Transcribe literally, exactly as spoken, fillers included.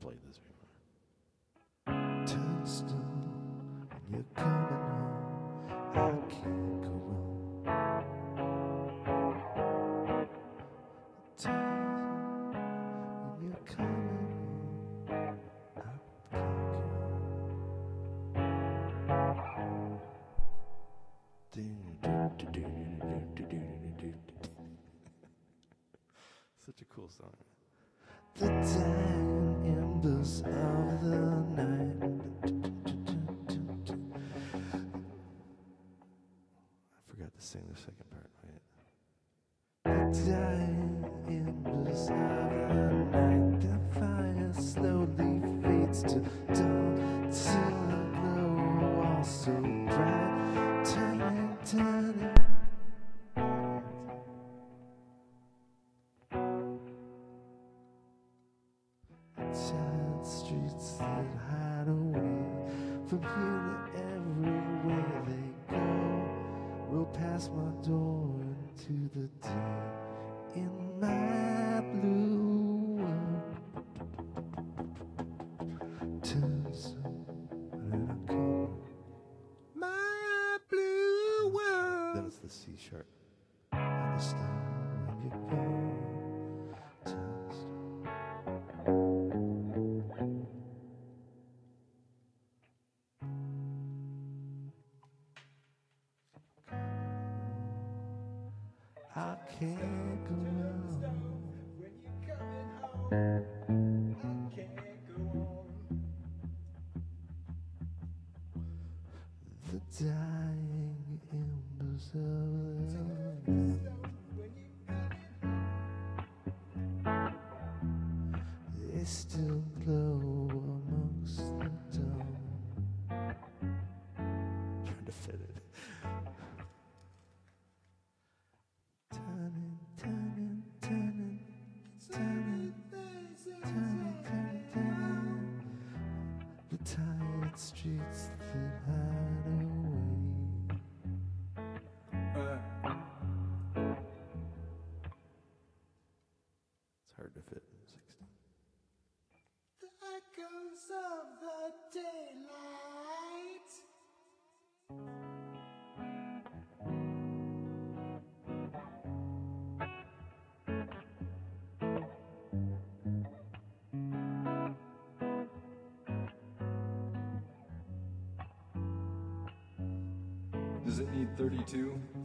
played this before. Turnstone, and you're coming home. I can't go wrong. Turnstone, and you're coming home. I can't go wrong. Such a cool song. The dying embers of the night. I forgot to sing the second part, right? The dying embers of the night. The fire slowly fades to dawn, till the glow all so bright. Turning, turning. Side streets that hide away from here to everywhere they go. Roll past my door into the day in my blue world. Turns and I come my blue world. Then it's the C sharp and the stone when you go. I can't go on. When you're coming home, I can't go on. The dying embers of the when you're coming home, they still glow amongst the dawn. Trying to fit it. Turning, turning, turning, turning, turning, turning, turning. The tired streets that hide away. Uh. It's hard to fit in sixteen. The echoes of the daylight. Does it need thirty-two?